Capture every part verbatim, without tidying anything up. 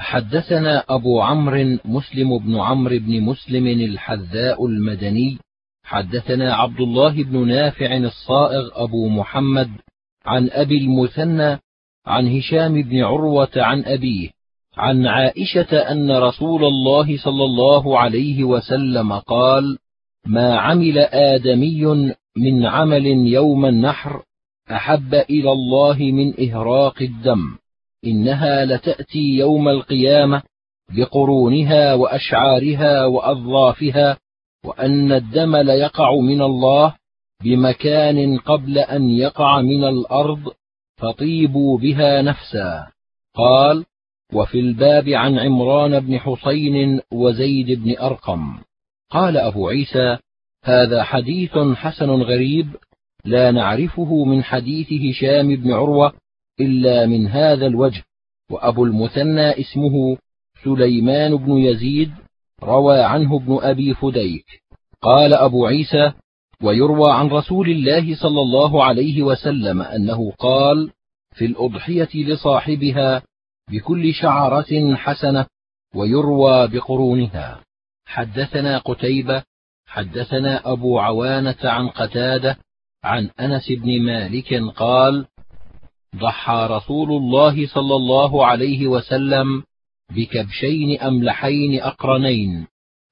حدثنا أبو عمرو مسلم بن عمرو بن مسلم الحذاء المدني حدثنا عبد الله بن نافع الصائغ أبو محمد عن أبي المثنى عن هشام بن عروة عن أبيه عن عائشة أن رسول الله صلى الله عليه وسلم قال: ما عمل آدمي من عمل يوم النحر أحب إلى الله من إهراق الدم، إنها لتأتي يوم القيامة بقرونها وأشعارها وأظلافها، وأن الدم ليقع من الله بمكان قبل أن يقع من الأرض، فطيبوا بها نفسا. قال: وفي الباب عن عمران بن حسين وزيد بن أرقم. قال أبو عيسى: هذا حديث حسن غريب، لا نعرفه من حديث هشام بن عروة إلا من هذا الوجه. وأبو المثنى اسمه سليمان بن يزيد، روى عنه ابن أبي فديك. قال أبو عيسى: ويروى عن رسول الله صلى الله عليه وسلم أنه قال: في الأضحية لصاحبها بكل شعرة حسنة، ويروى بقرونها. حدثنا قتيبة حدثنا أبو عوانة عن قتادة عن أنس بن مالك قال: ضحى رسول الله صلى الله عليه وسلم بكبشين أملحين أقرنين،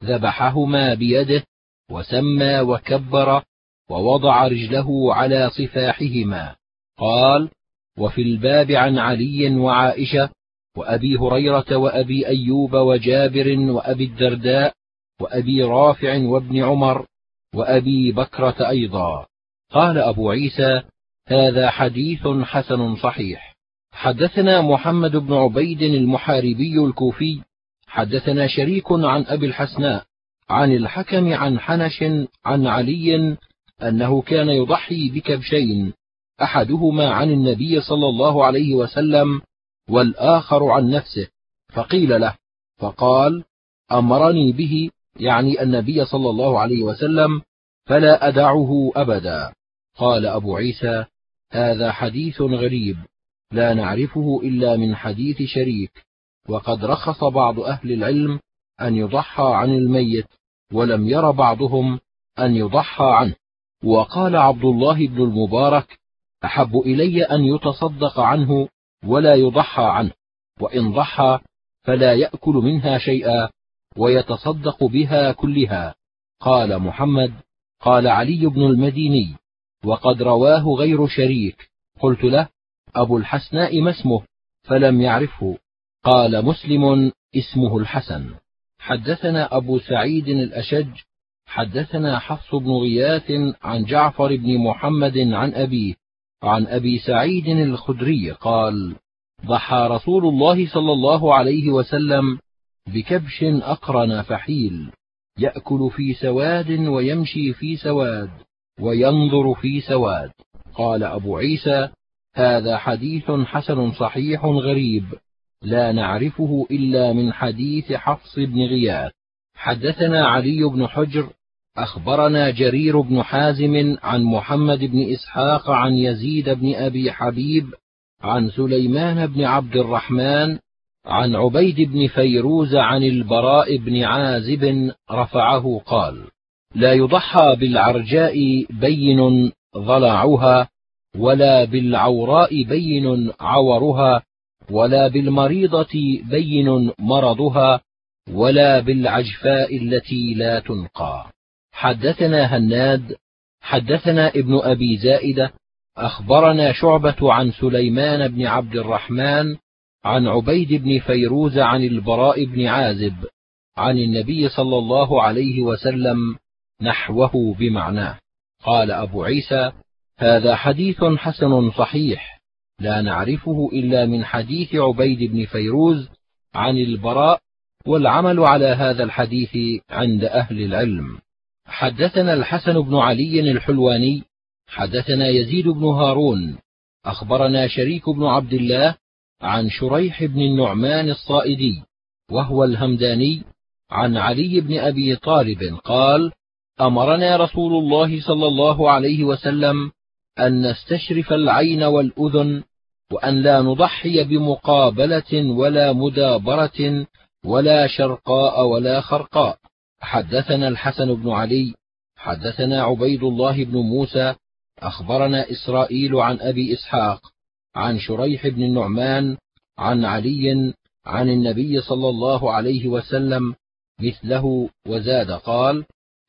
ذبحهما بيده، وسمى وكبر، ووضع رجله على صفاحهما. قال: وفي الباب عن علي وعائشة وأبي هريرة وأبي أيوب وجابر وأبي الدرداء وأبي رافع وابن عمر وأبي بكرة أيضا. قال أبو عيسى: هذا حديث حسن صحيح. حدثنا محمد بن عبيد المحاربي الكوفي حدثنا شريك عن أبي الحسناء عن الحكم عن حنش عن علي أنه كان يضحي بكبشين، أحدهما عن النبي صلى الله عليه وسلم والآخر عن نفسه، فقيل له فقال: أمرني به، يعني النبي صلى الله عليه وسلم، فلا أدعه أبدا. قال أبو عيسى: هذا حديث غريب، لا نعرفه إلا من حديث شريك، وقد رخص بعض أهل العلم أن يضحى عن الميت، ولم ير بعضهم أن يضحى عنه. وقال عبد الله بن المبارك: أحب إلي أن يتصدق عنه ولا يضحى عنه، وإن ضحى فلا يأكل منها شيئا ويتصدق بها كلها. قال محمد: قال علي بن المديني: وقد رواه غير شريك. قلت له: أبو الحسناء ما اسمه؟ فلم يعرفه. قال مسلم: اسمه الحسن. حدثنا أبو سعيد الأشج حدثنا حفص بن غياث عن جعفر بن محمد عن أبيه عن أبي سعيد الخدري قال: ضحى رسول الله صلى الله عليه وسلم بكبش أقرن فحيل، يأكل في سواد ويمشي في سواد وينظر في سواد. قال أبو عيسى: هذا حديث حسن صحيح غريب، لا نعرفه إلا من حديث حفص بن غياث. حدثنا علي بن حجر أخبرنا جرير بن حازم عن محمد بن إسحاق عن يزيد بن أبي حبيب عن سليمان بن عبد الرحمن عن عبيد بن فيروز عن البراء بن عازب رفعه قال: لا يضحى بالعرجاء بين ضلعها، ولا بالعوراء بين عورها، ولا بالمريضة بين مرضها، ولا بالعجفاء التي لا تنقى. حدثنا هناد حدثنا ابن أبي زائدة أخبرنا شعبة عن سليمان بن عبد الرحمن عن عبيد بن فيروز عن البراء بن عازب عن النبي صلى الله عليه وسلم نحوه بمعناه. قال أبو عيسى: هذا حديث حسن صحيح، لا نعرفه إلا من حديث عبيد بن فيروز عن البراء، والعمل على هذا الحديث عند أهل العلم. حدثنا الحسن بن علي الحلواني حدثنا يزيد بن هارون أخبرنا شريك بن عبد الله عن شريح بن النعمان الصائدي وهو الهمداني عن علي بن أبي طالب قال: أمرنا رسول الله صلى الله عليه وسلم أن نستشرف العين والأذن وأن لا نضحي بمقابلة ولا مدابرة ولا شرقاء ولا خرقاء. حدثنا الحسن بن علي حدثنا عبيد الله بن موسى أخبرنا إسرائيل عن أبي إسحاق عن شريح بن النعمان عن علي عن النبي صلى الله عليه وسلم مثله، وزاد قال: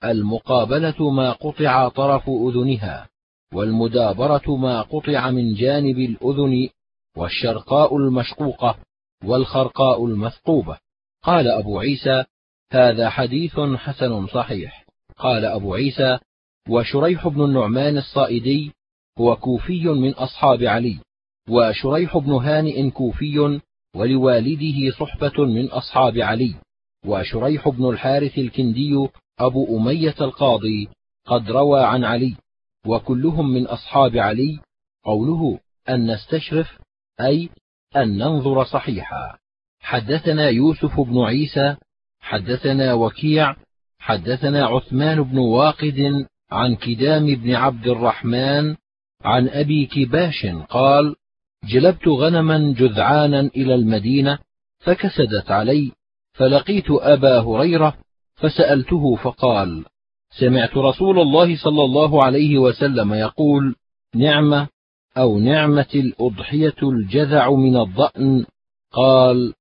المقابلة ما قطع طرف أذنها، والمدابرة ما قطع من جانب الأذن، والشرقاء المشقوقة، والخرقاء المثقوبة. قال أبو عيسى: هذا حديث حسن صحيح. قال أبو عيسى: وشريح بن النعمان الصائدي هو كوفي من أصحاب علي، وشريح بن هانئ كوفي ولوالده صحبة من أصحاب علي، وشريح بن الحارث الكندي أبو أمية القاضي قد روى عن علي، وكلهم من أصحاب علي. قوله أن نستشرف أي أن ننظر صحيحا. حدثنا يوسف بن عيسى حدثنا وكيع حدثنا عثمان بن واقد عن كدام بن عبد الرحمن عن أبي كباش قال: جلبت غنما جذعانا إلى المدينة فكسدت علي، فلقيت أبا هريرة فسألته فقال: سمعت رسول الله صلى الله عليه وسلم يقول: نعمة أو نعمة الأضحية الجذع من الضأن. قال: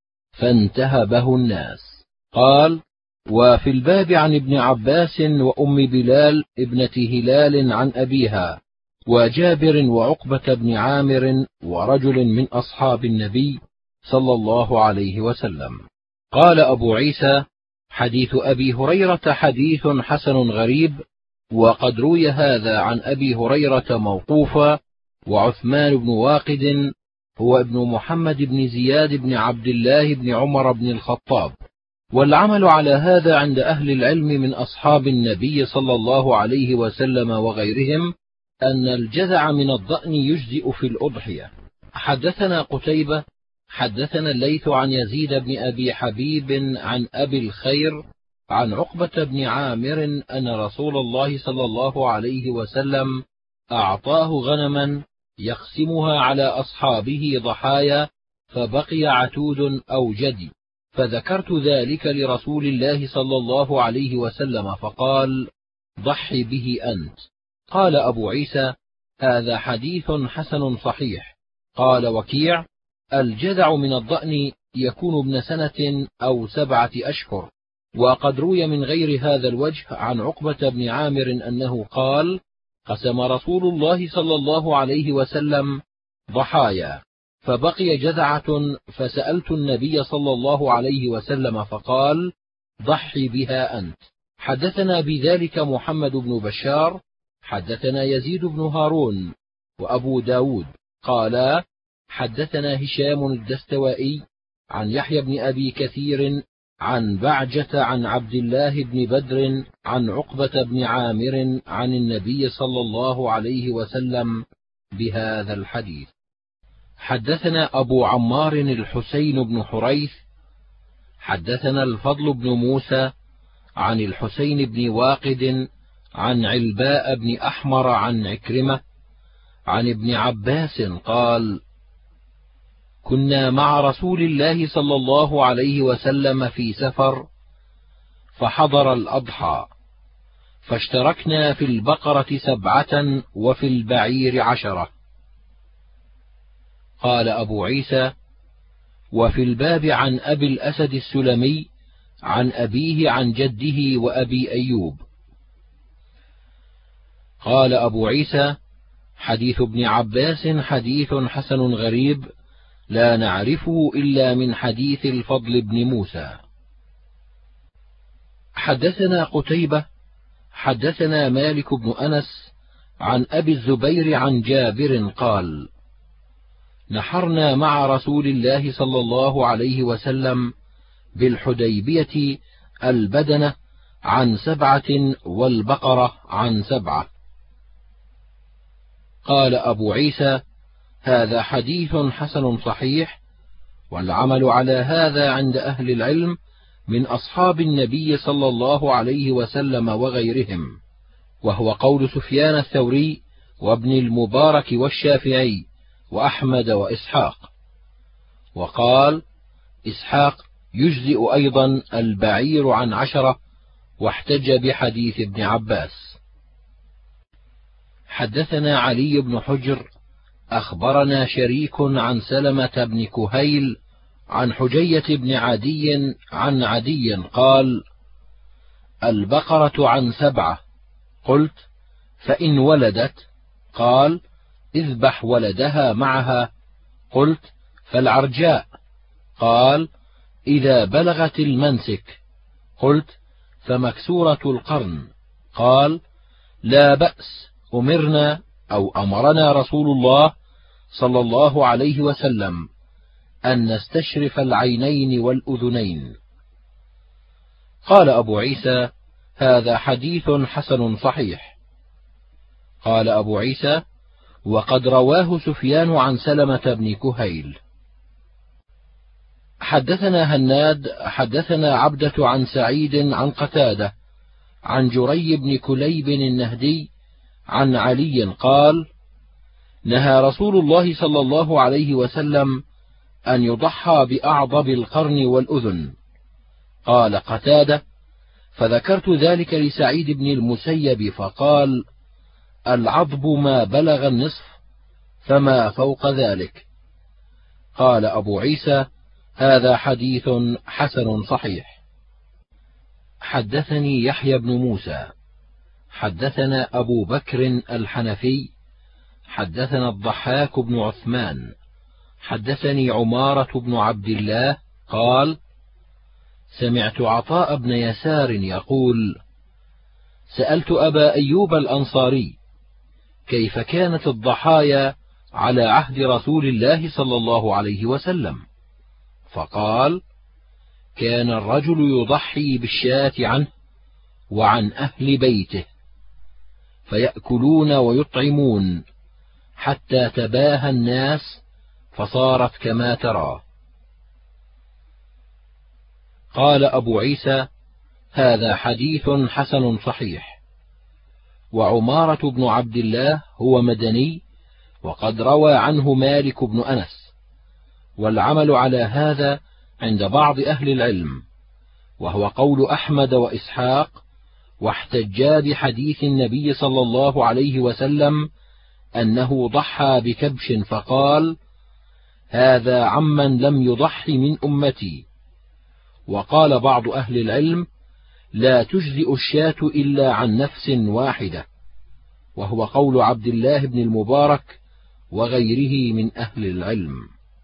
فانتهبه الناس. قال: وفي الباب عن ابن عباس وأم بلال ابنة هلال عن أبيها، وجابر وعقبة بن عامر ورجل من أصحاب النبي صلى الله عليه وسلم. قال أبو عيسى: حديث أبي هريرة حديث حسن غريب، وقد روي هذا عن أبي هريرة موقوفا. وعثمان بن واقد هو ابن محمد بن زياد بن عبد الله بن عمر بن الخطاب. والعمل على هذا عند أهل العلم من أصحاب النبي صلى الله عليه وسلم وغيرهم أن الجذع من الضأن يجزئ في الأضحية. حدثنا قتيبة حدثنا الليث عن يزيد بن أبي حبيب عن أبي الخير عن عقبة بن عامر أن رسول الله صلى الله عليه وسلم أعطاه غنما يقسمها على أصحابه ضحايا، فبقي عتود أو جدي، فذكرت ذلك لرسول الله صلى الله عليه وسلم فقال: ضحي به أنت. قال أبو عيسى: هذا حديث حسن صحيح. قال وكيع: الجذع من الضأن يكون ابن سنة أو سبعة أشهر. وقد روي من غير هذا الوجه عن عقبة بن عامر أنه قال: قسم رسول الله صلى الله عليه وسلم ضحايا، فبقي جذعة، فسألت النبي صلى الله عليه وسلم فقال: ضحي بها أنت. حدثنا بذلك محمد بن بشار حدثنا يزيد بن هارون وأبو داود قالا: حدثنا هشام الدستوائي عن يحيى بن أبي كثير عن بعجة عن عبد الله بن بدر عن عقبة بن عامر عن النبي صلى الله عليه وسلم بهذا الحديث. حدثنا أبو عمار الحسين بن حريث حدثنا الفضل بن موسى عن الحسين بن واقد عن علباء بن أحمر عن عكرمة عن ابن عباس قال: كنا مع رسول الله صلى الله عليه وسلم في سفر، فحضر الأضحى، فاشتركنا في البقرة سبعة وفي البعير عشرة. قال أبو عيسى: وفي الباب عن أبي الأسد السلمي عن أبيه عن جده وأبي أيوب. قال أبو عيسى: حديث ابن عباس حديث حسن غريب، لا نعرفه إلا من حديث الفضل بن موسى. حدثنا قتيبة حدثنا مالك بن أنس عن أبي الزبير عن جابر قال: نحرنا مع رسول الله صلى الله عليه وسلم بالحديبية البدنة عن سبعة والبقرة عن سبعة. قال أبو عيسى: هذا حديث حسن صحيح، والعمل على هذا عند أهل العلم من أصحاب النبي صلى الله عليه وسلم وغيرهم، وهو قول سفيان الثوري وابن المبارك والشافعي وأحمد وإسحاق. وقال إسحاق يجزئ أيضا البعير عن عشرة، واحتج بحديث ابن عباس. حدثنا علي بن حجر أخبرنا شريك عن سلمة بن كهيل عن حجية بن عدي عن عدي قال: البقرة عن سبعة. قلت: فإن ولدت؟ قال: اذبح ولدها معها. قلت: فالعرجاء؟ قال: إذا بلغت المنسك. قلت: فمكسورة القرن؟ قال: لا بأس، أمرنا أو أمرنا رسول الله صلى الله عليه وسلم أن نستشرف العينين والأذنين. قال أبو عيسى: هذا حديث حسن صحيح. قال أبو عيسى: وقد رواه سفيان عن سلمة بن كهيل. حدثنا هناد حدثنا عبدة عن سعيد عن قتادة عن جري بن كليب النهدي عن علي قال: نهى رسول الله صلى الله عليه وسلم أن يضحى بأعضب القرن والأذن. قال قتادة: فذكرت ذلك لسعيد بن المسيب فقال: العضب ما بلغ النصف فما فوق ذلك. قال أبو عيسى: هذا حديث حسن صحيح. حدثني يحيى بن موسى حدثنا أبو بكر الحنفي حدثنا الضحاك بن عثمان حدثني عمارة بن عبد الله قال: سمعت عطاء بن يسار يقول: سألت أبا أيوب الأنصاري كيف كانت الضحايا على عهد رسول الله صلى الله عليه وسلم؟ فقال: كان الرجل يضحي بالشاة عنه وعن أهل بيته، فيأكلون ويطعمون حتى تباهى الناس فصارت كما ترى. قال أبو عيسى: هذا حديث حسن صحيح. وعمارة بن عبد الله هو مدني، وقد روى عنه مالك بن أنس، والعمل على هذا عند بعض أهل العلم، وهو قول أحمد وإسحاق، واحتجا بحديث النبي صلى الله عليه وسلم أنه ضحى بكبش فقال: هذا عمن لم يضح من أمتي. وقال بعض أهل العلم: لا تجزئ الشاة إلا عن نفس واحدة، وهو قول عبد الله بن المبارك وغيره من أهل العلم.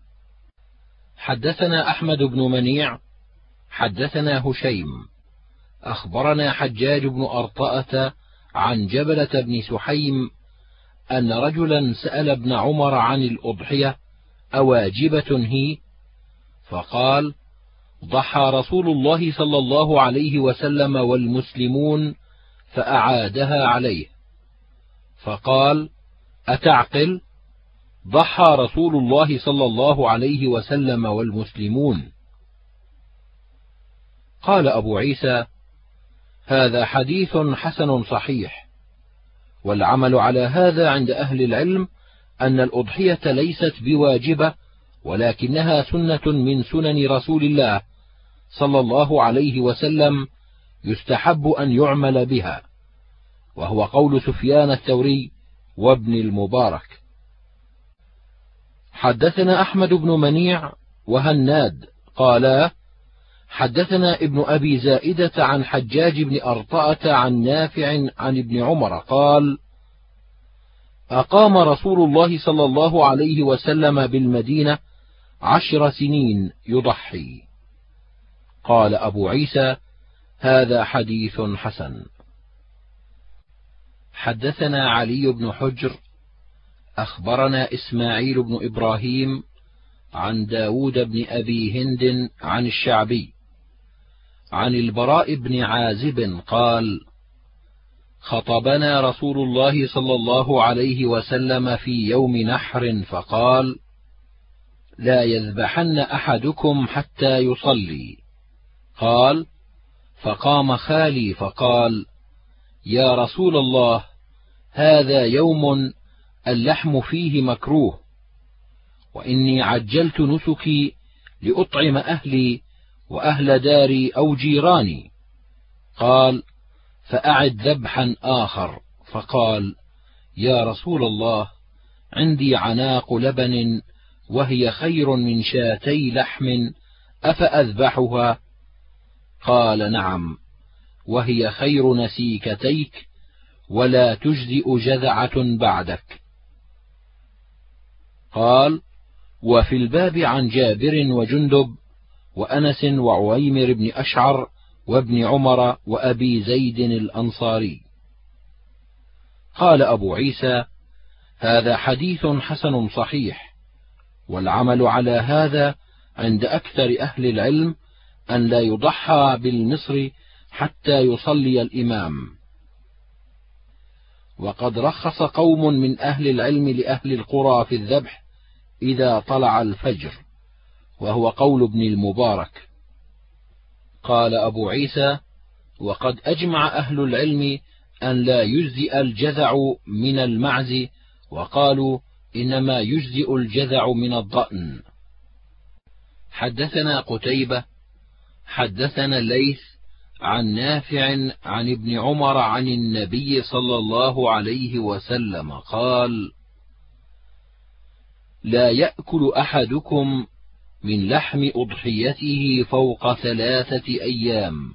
حدثنا أحمد بن منيع حدثنا هشيم أخبرنا حجاج بن أرطأة عن جبلة بن سحيم أن رجلا سأل ابن عمر عن الأضحية أواجبة هي؟ فقال: ضحى رسول الله صلى الله عليه وسلم والمسلمون فأعادها عليه. فقال: أتعقل؟ ضحى رسول الله صلى الله عليه وسلم والمسلمون. قال أبو عيسى: هذا حديث حسن صحيح. والعمل على هذا عند أهل العلم أن الأضحية ليست بواجبة، ولكنها سنة من سنن رسول الله صلى الله عليه وسلم يستحب أن يعمل بها، وهو قول سفيان الثوري وابن المبارك. حدثنا أحمد بن منيع وهناد قالا: حدثنا ابن أبي زائدة عن حجاج بن أرطأة عن نافع عن ابن عمر قال: أقام رسول الله صلى الله عليه وسلم بالمدينة عشر سنين يضحي. قال أبو عيسى: هذا حديث حسن. حدثنا علي بن حجر أخبرنا إسماعيل بن إبراهيم عن داود بن أبي هند عن الشعبي عن البراء بن عازب قال: خطبنا رسول الله صلى الله عليه وسلم في يوم نحر فقال: لا يذبحن أحدكم حتى يصلي. قال: فقام خالي فقال: يا رسول الله، هذا يوم اللحم فيه مكروه، وإني عجلت نسكي لأطعم أهلي وأهل داري أو جيراني. قال: فأعد ذبحا آخر. فقال: يا رسول الله، عندي عناق لبن وهي خير من شاتي لحم، أفأذبحها؟ قال: نعم، وهي خير نسيكتيك، ولا تجزئ جذعة بعدك. قال: وفي الباب عن جابر وجندب وأنس وعويمر بن أشعر وابن عمر وأبي زيد الأنصاري. قال أبو عيسى: هذا حديث حسن صحيح، والعمل على هذا عند أكثر أهل العلم أن لا يضحى بالمصر حتى يصلي الإمام. وقد رخص قوم من أهل العلم لأهل القرى في الذبح إذا طلع الفجر، وهو قول ابن المبارك. قال أبو عيسى: وقد أجمع أهل العلم أن لا يجزئ الجذع من المعز، وقالوا إنما يجزئ الجذع من الضأن. حدثنا قتيبة حدثنا الليث عن نافع عن ابن عمر عن النبي صلى الله عليه وسلم قال: لا يأكل أحدكم من لحم أضحيته فوق ثلاثة أيام.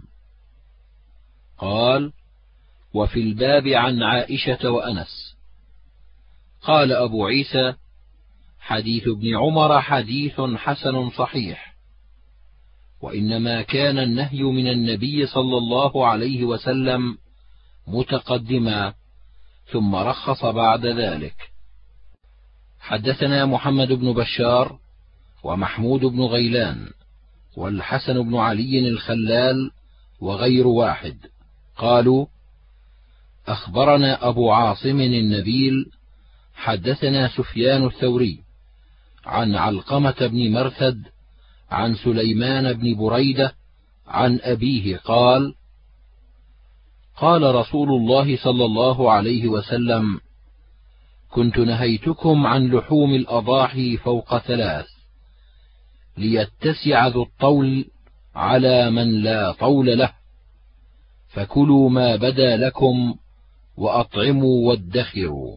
قال: وفي الباب عن عائشة وأنس. قال أبو عيسى: حديث ابن عمر حديث حسن صحيح، وإنما كان النهي من النبي صلى الله عليه وسلم متقدما، ثم رخص بعد ذلك. حدثنا محمد بن بشار ومحمود بن غيلان والحسن بن علي الخلال وغير واحد قالوا: أخبرنا أبو عاصم النبيل حدثنا سفيان الثوري عن علقمة بن مرثد عن سليمان بن بريدة عن أبيه قال: قال رسول الله صلى الله عليه وسلم: كنت نهيتكم عن لحوم الأضاحي فوق ثلاث، ليتسع ذو الطول على من لا طول له، فكلوا ما بدا لكم وأطعموا وادخروا.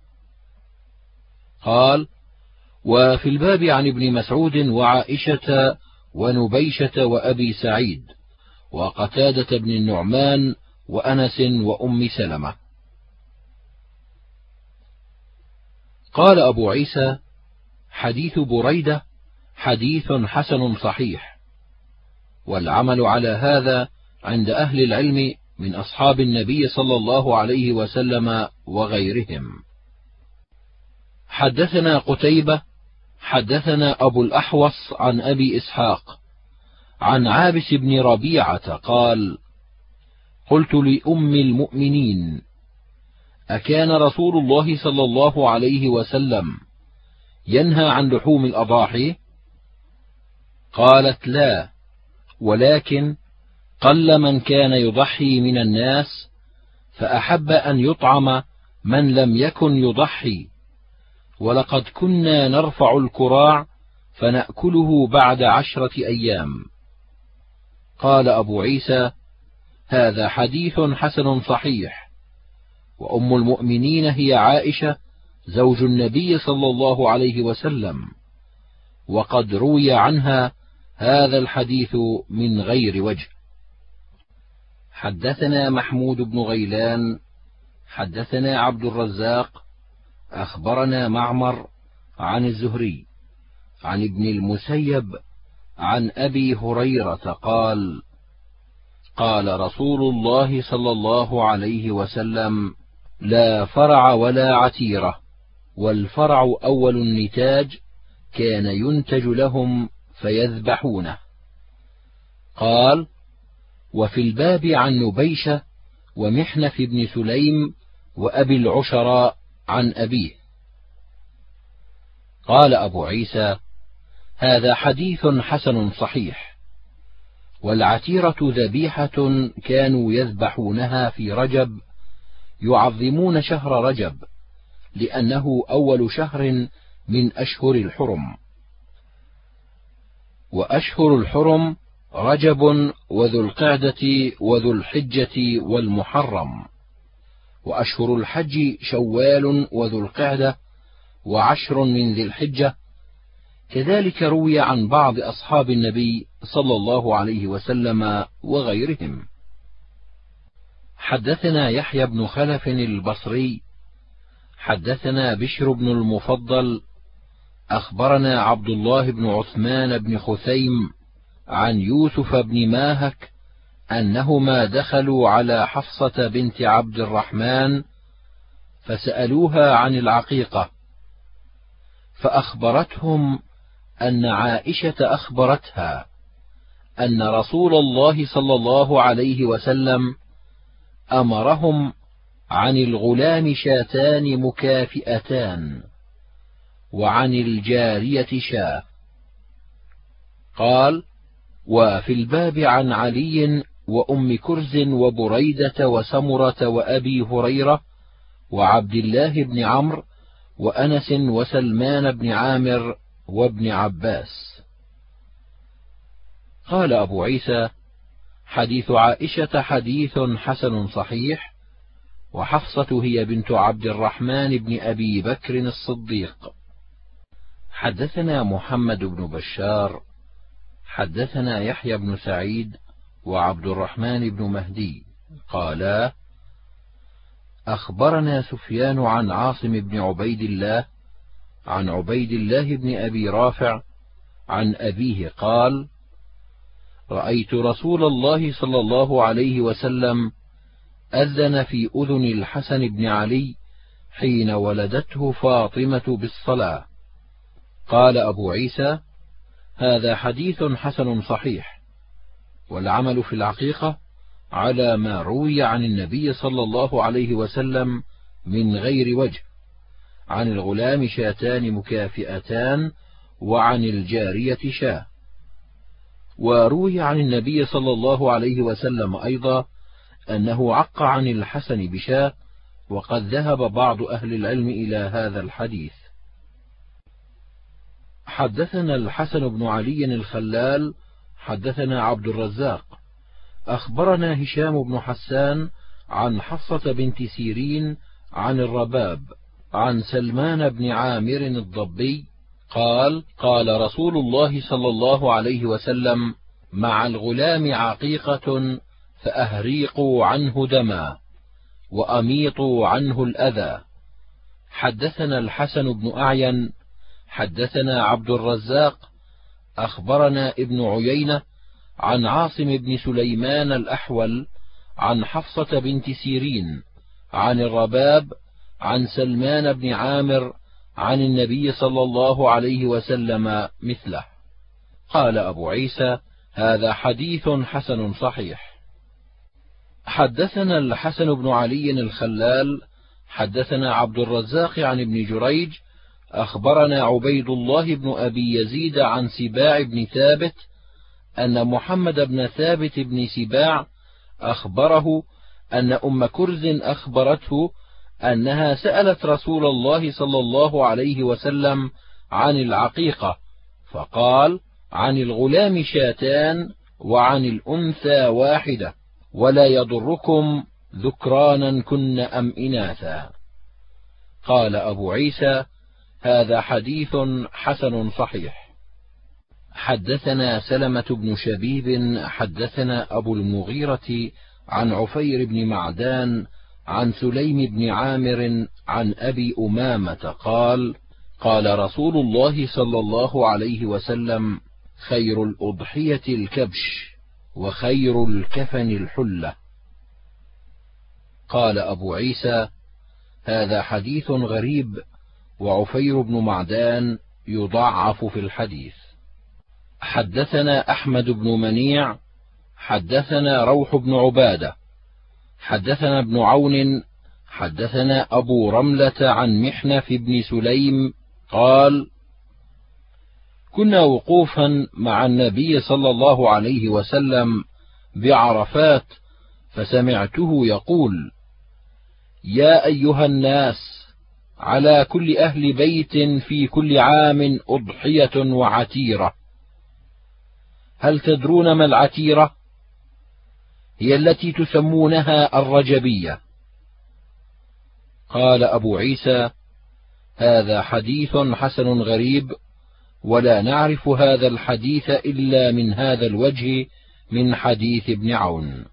قال: وفي الباب عن ابن مسعود وعائشة ونبيشة وأبي سعيد وقتادة بن النعمان وأنس وأم سلمة. قال أبو عيسى: حديث بريدة حديث حسن صحيح، والعمل على هذا عند أهل العلم من أصحاب النبي صلى الله عليه وسلم وغيرهم. حدثنا قتيبة حدثنا أبو الأحوص عن أبي إسحاق عن عابس بن ربيعة قال: قلت لأم المؤمنين: أكان رسول الله صلى الله عليه وسلم ينهى عن لحوم الأضاحي؟ قالت: لا، ولكن قل من كان يضحي من الناس، فأحب أن يطعم من لم يكن يضحي، ولقد كنا نرفع الكراع فنأكله بعد عشرة أيام. قال أبو عيسى: هذا حديث حسن صحيح، وأم المؤمنين هي عائشة زوج النبي صلى الله عليه وسلم، وقد روي عنها هذا الحديث من غير وجه. حدثنا محمود بن غيلان حدثنا عبد الرزاق أخبرنا معمر عن الزهري عن ابن المسيب عن أبي هريرة قال: قال رسول الله صلى الله عليه وسلم: لا فرع ولا عتيرة، والفرع أول النتاج، كان ينتج لهم فيذبحونه. قال: وفي الباب عن نبيشة ومحنف بن سليم وأبي العشراء عن أبيه. قال أبو عيسى: هذا حديث حسن صحيح، والعتيرة ذبيحة كانوا يذبحونها في رجب، يعظمون شهر رجب لأنه أول شهر من أشهر الحرم. وأشهر الحرم رجب وذو القعدة وذو الحجة والمحرم. وأشهر الحج شوال وذو القعدة وعشر من ذي الحجة. كذلك روي عن بعض أصحاب النبي صلى الله عليه وسلم وغيرهم. حدثنا يحيى بن خلف البصري حدثنا بشر بن المفضل أخبرنا عبد الله بن عثمان بن خثيم عن يوسف بن ماهك أنهما دخلوا على حفصة بنت عبد الرحمن فسألوها عن العقيقة، فأخبرتهم أن عائشة أخبرتها أن رسول الله صلى الله عليه وسلم أمرهم عن الغلام شاتان مكافئتان وعن الجارية شاة. قال: وفي الباب عن علي وأم كرز وبريدة وسمرة وأبي هريرة وعبد الله بن عمرو وأنس وسلمان بن عامر وابن عباس. قال أبو عيسى: حديث عائشة حديث حسن صحيح، وحفصة هي بنت عبد الرحمن بن أبي بكر الصديق. حدثنا محمد بن بشار حدثنا يحيى بن سعيد وعبد الرحمن بن مهدي قالا: أخبرنا سفيان عن عاصم بن عبيد الله عن عبيد الله بن أبي رافع عن أبيه قال: رأيت رسول الله صلى الله عليه وسلم أذن في أذن الحسن بن علي حين ولدته فاطمة بالصلاة. قال أبو عيسى: هذا حديث حسن صحيح، والعمل في العقيقة على ما روي عن النبي صلى الله عليه وسلم من غير وجه، عن الغلام شاتان مكافئتان وعن الجارية شاة. وروي عن النبي صلى الله عليه وسلم أيضا أنه عق عن الحسن بشاة، وقد ذهب بعض أهل العلم إلى هذا الحديث. حدثنا الحسن بن علي الخلال حدثنا عبد الرزاق أخبرنا هشام بن حسان عن حفصة بنت سيرين عن الرباب عن سلمان بن عامر الضبي قال: قال رسول الله صلى الله عليه وسلم: مع الغلام عقيقة فأهريقوا عنه دما وأميطوا عنه الأذى. حدثنا الحسن بن أعين حدثنا عبد الرزاق أخبرنا ابن عيينة عن عاصم بن سليمان الأحول عن حفصة بنت سيرين عن الرباب عن سلمان بن عامر عن النبي صلى الله عليه وسلم مثله. قال أبو عيسى: هذا حديث حسن صحيح. حدثنا الحسن بن علي الخلال حدثنا عبد الرزاق عن ابن جريج أخبرنا عبيد الله بن أبي يزيد عن سباع بن ثابت أن محمد بن ثابت بن سباع أخبره أن أم كرز أخبرته أنها سألت رسول الله صلى الله عليه وسلم عن العقيقة، فقال: عن الغلام شاتان وعن الأنثى واحدة، ولا يضركم ذكرانا كن أم إناثا. قال أبو عيسى: هذا حديث حسن صحيح. حدثنا سلمة بن شبيب حدثنا أبو المغيرة عن عفير بن معدان عن سليم بن عامر عن أبي أمامة قال: قال رسول الله صلى الله عليه وسلم: خير الأضحية الكبش، وخير الكفن الحلة. قال أبو عيسى: هذا حديث غريب، وعفير بن معدان يضعف في الحديث. حدثنا أحمد بن منيع حدثنا روح بن عبادة حدثنا ابن عون حدثنا أبو رملة عن محنف بن سليم قال: كنا وقوفا مع النبي صلى الله عليه وسلم بعرفات، فسمعته يقول: يا أيها الناس، على كل أهل بيت في كل عام أضحية وعتيرة. هل تدرون ما العتيرة؟ هي التي تسمونها الرجبية. قال أبو عيسى: هذا حديث حسن غريب، ولا نعرف هذا الحديث إلا من هذا الوجه من حديث ابن عون.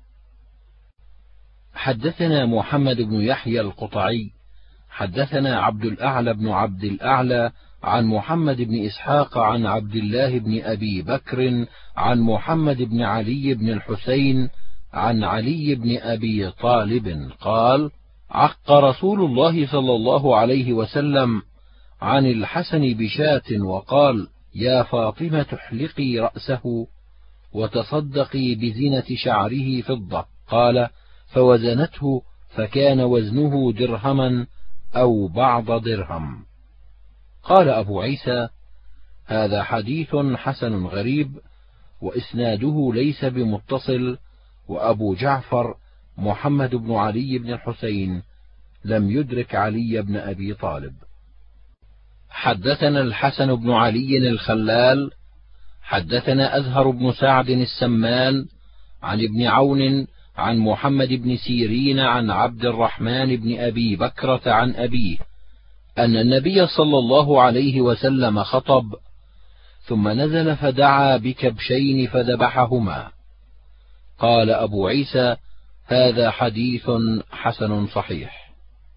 حدثنا محمد بن يحيى القطعي حدثنا عبد الأعلى بن عبد الأعلى عن محمد بن إسحاق عن عبد الله بن أبي بكر عن محمد بن علي بن الحسين عن علي بن أبي طالب قال: عق رسول الله صلى الله عليه وسلم عن الحسن بشاة وقال: يا فاطمة احلقي رأسه وتصدقي بزينة شعره فضة. قال: فوزنته فكان وزنه درهما أو بعض درهم. قال أبو عيسى: هذا حديث حسن غريب، وإسناده ليس بمتصل، وأبو جعفر محمد بن علي بن الحسين لم يدرك علي بن أبي طالب. حدثنا الحسن بن علي الخلال حدثنا أزهر بن سعد السمان عن ابن عون عن محمد بن سيرين عن عبد الرحمن بن أبي بكرة عن أبيه أن النبي صلى الله عليه وسلم خطب، ثم نزل فدعا بكبشين فذبحهما. قال أبو عيسى: هذا حديث حسن صحيح.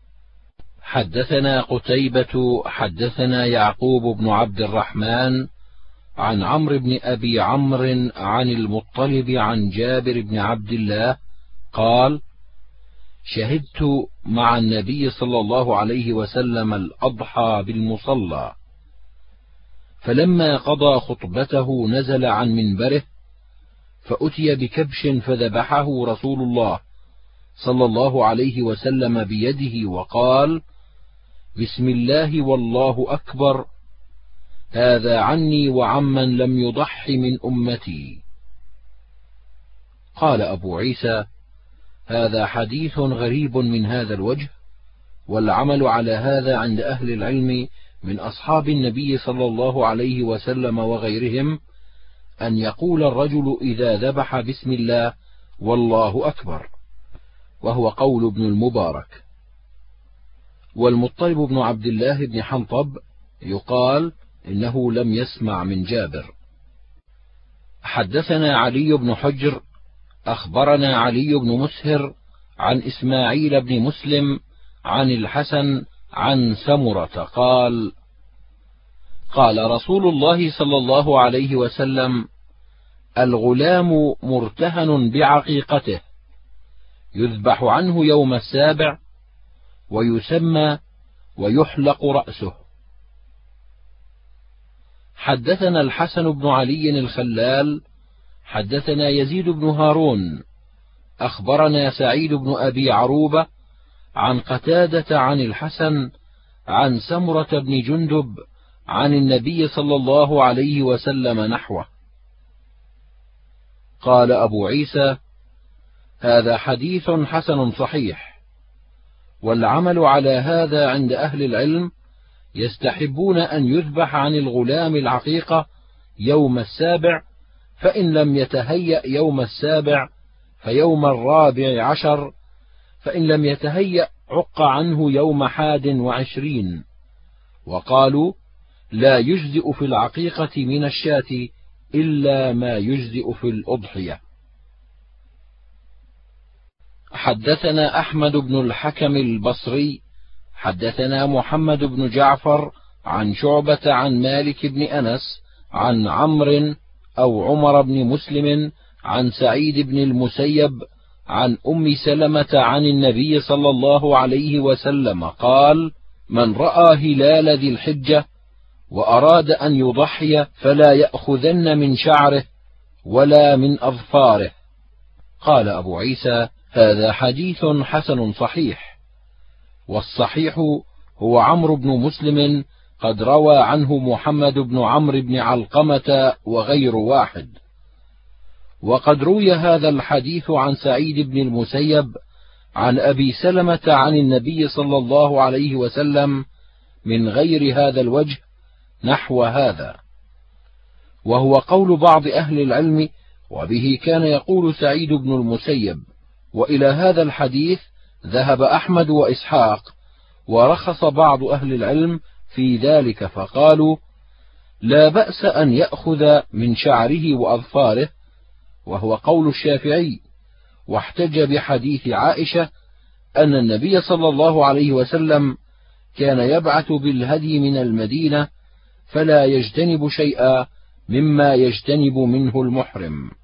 حدثنا قتيبة حدثنا يعقوب بن عبد الرحمن عن عمرو بن أبي عمرو عن المطلب عن جابر بن عبد الله قال: شهدت مع النبي صلى الله عليه وسلم الأضحى بالمصلى، فلما قضى خطبته نزل عن منبره، فأتي بكبش فذبحه رسول الله صلى الله عليه وسلم بيده وقال: بسم الله والله أكبر، هذا عني وعمن لم يضح من أمتي. قال أبو عيسى: هذا حديث غريب من هذا الوجه، والعمل على هذا عند أهل العلم من أصحاب النبي صلى الله عليه وسلم وغيرهم أن يقول الرجل إذا ذبح بسم الله والله أكبر، وهو قول ابن المبارك. والمطلب بن عبد الله بن حنطب يقال إنه لم يسمع من جابر. حدثنا علي بن حجر أخبرنا علي بن مسهر عن إسماعيل بن مسلم عن الحسن عن سمرة قال: قال رسول الله صلى الله عليه وسلم: الغلام مرتهن بعقيقته، يذبح عنه يوم السابع، ويسمى ويحلق رأسه. حدثنا الحسن بن علي الخلال حدثنا يزيد بن هارون أخبرنا سعيد بن أبي عروبة عن قتادة عن الحسن عن سمرة بن جندب عن النبي صلى الله عليه وسلم نحوه. قال أبو عيسى: هذا حديث حسن صحيح، والعمل على هذا عند أهل العلم يستحبون أن يذبح عن الغلام العقيقة يوم السابع، فإن لم يتهيأ يوم السابع فيوم الرابع عشر، فإن لم يتهيأ عق عنه يوم حاد وعشرين. وقالوا: لا يجزئ في العقيقة من الشاة إلا ما يجزئ في الأضحية. حدثنا أحمد بن الحكم البصري حدثنا محمد بن جعفر عن شعبة عن مالك بن أنس عن عمرو أو عمر بن مسلم عن سعيد بن المسيب عن أم سلمة عن النبي صلى الله عليه وسلم قال: من رأى هلال ذي الحجة وأراد أن يضحي فلا يأخذن من شعره ولا من أظفاره. قال أبو عيسى: هذا حديث حسن صحيح، والصحيح هو عمرو بن مسلم قد روى عنه محمد بن عمرو بن علقمة وغير واحد. وقد روي هذا الحديث عن سعيد بن المسيب عن أبي سلمة عن النبي صلى الله عليه وسلم من غير هذا الوجه نحو هذا، وهو قول بعض أهل العلم، وبه كان يقول سعيد بن المسيب. وإلى هذا الحديث ذهب أحمد وإسحاق، ورخص بعض أهل العلم في ذلك فقالوا لا بأس أن يأخذ من شعره وأظفاره، وهو قول الشافعي، واحتج بحديث عائشة أن النبي صلى الله عليه وسلم كان يبعث بالهدي من المدينة فلا يجتنب شيئا مما يجتنب منه المحرم.